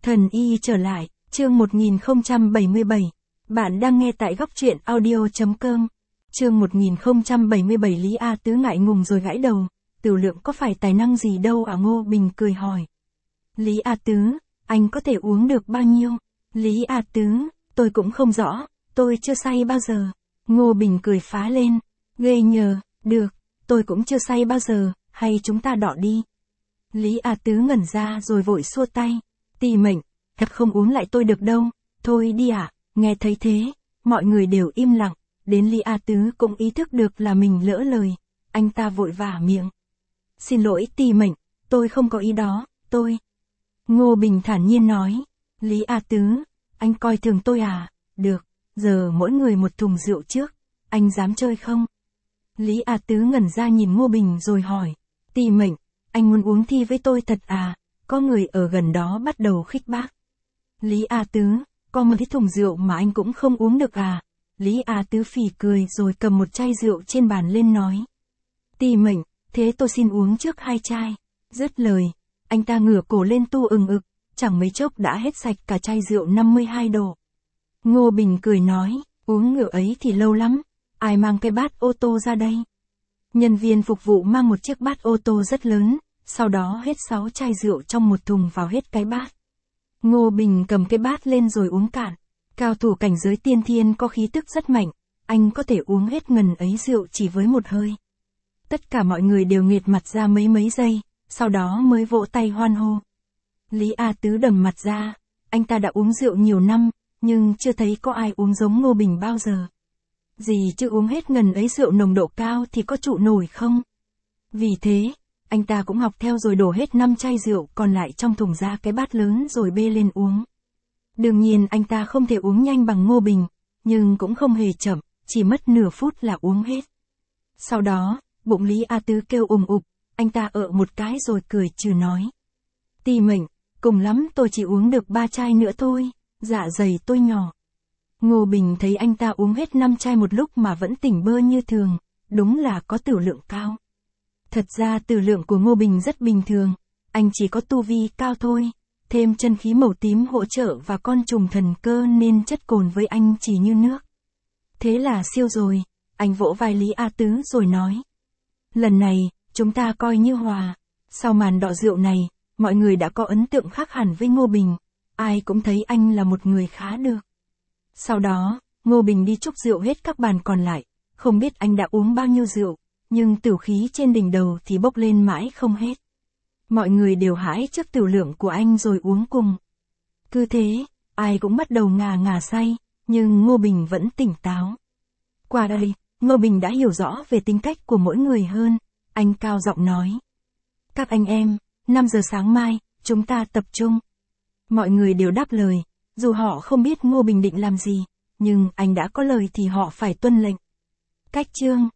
Thần y trở lại, chương 1077. Bạn đang nghe tại góc truyện audio.com. Chương 1077 Lý A Tứ ngại ngùng rồi gãi đầu. Tửu Lượng có phải tài năng gì đâu à? Ngô Bình cười hỏi. Lý A Tứ, anh có thể uống được bao nhiêu? Lý A Tứ, tôi cũng không rõ, tôi chưa say bao giờ. Ngô Bình cười phá lên. Ghê nhờ, được, tôi cũng chưa say bao giờ, hay chúng ta đọ đi. Lý A Tứ ngẩn ra rồi vội xua tay. Tì Mệnh, thật không uống lại tôi được đâu, thôi đi ạ. Nghe thấy thế, mọi người đều im lặng, đến Lý A Tứ cũng ý thức được là mình lỡ lời, anh ta vội vả miệng. Xin lỗi Tì Mệnh, tôi không có ý đó, tôi. Ngô Bình thản nhiên nói, Lý A Tứ, anh coi thường tôi à? Được, giờ mỗi người một thùng rượu trước, anh dám chơi không? Lý A Tứ ngẩn ra nhìn Ngô Bình rồi hỏi, Tì Mệnh, anh muốn uống thi với tôi thật à? Có người ở gần đó bắt đầu khích bác. Lý A Tứ, có một cái thùng rượu mà anh cũng không uống được à? Lý A Tứ phì cười rồi cầm một chai rượu trên bàn lên nói. Tì Mệnh, thế tôi xin uống trước 2 chai. Dứt lời, anh ta ngửa cổ lên tu ừng ực, chẳng mấy chốc đã hết sạch cả chai rượu 52 độ. Ngô Bình cười nói, uống rượu ấy thì lâu lắm, ai mang cái bát ô tô ra đây? Nhân viên phục vụ mang một chiếc bát ô tô rất lớn, sau đó hết 6 chai rượu trong một thùng vào hết cái bát. Ngô Bình cầm cái bát lên rồi uống cạn. Cao thủ cảnh giới tiên thiên có khí tức rất mạnh, anh có thể uống hết ngần ấy rượu chỉ với một hơi. Tất cả mọi người đều nghệt mặt ra mấy giây, sau đó mới vỗ tay hoan hô. Lý A Tứ đầm mặt ra, anh ta đã uống rượu nhiều năm, nhưng chưa thấy có ai uống giống Ngô Bình bao giờ. Gì chứ uống hết ngần ấy rượu nồng độ cao thì có trụ nổi không? Vì thế, anh ta cũng học theo rồi đổ hết 5 chai rượu còn lại trong thùng ra cái bát lớn rồi bê lên uống. Đương nhiên anh ta không thể uống nhanh bằng Ngô Bình, nhưng cũng không hề chậm, chỉ mất nửa phút là uống hết. Sau đó, bụng Lý A Tứ kêu ục, anh ta một cái rồi cười trừ nói. Tì Mệnh, cùng lắm tôi chỉ uống được 3 chai nữa thôi, dạ dày tôi nhỏ. Ngô Bình thấy anh ta uống hết 5 chai một lúc mà vẫn tỉnh bơ như thường, đúng là có tửu lượng cao. Thật ra tửu lượng của Ngô Bình rất bình thường, anh chỉ có tu vi cao thôi, thêm chân khí màu tím hỗ trợ và con trùng thần cơ nên chất cồn với anh chỉ như nước. Thế là siêu rồi, anh vỗ vai Lý A Tứ rồi nói. Lần này, chúng ta coi như hòa. Sau màn đọ rượu này, mọi người đã có ấn tượng khác hẳn với Ngô Bình, ai cũng thấy anh là một người khá được. Sau đó, Ngô Bình đi chúc rượu hết các bàn còn lại, không biết anh đã uống bao nhiêu rượu, nhưng tửu khí trên đỉnh đầu thì bốc lên mãi không hết. Mọi người đều hãi trước tửu lượng của anh rồi uống cùng. Cứ thế, ai cũng bắt đầu ngà say, nhưng Ngô Bình vẫn tỉnh táo. Qua đây, Ngô Bình đã hiểu rõ về tính cách của mỗi người hơn, anh cao giọng nói. Các anh em, 5 giờ sáng mai, chúng ta tập trung. Mọi người đều đáp lời, dù họ không biết Ngô Bình định làm gì, nhưng anh đã có lời thì họ phải tuân lệnh. Cách chương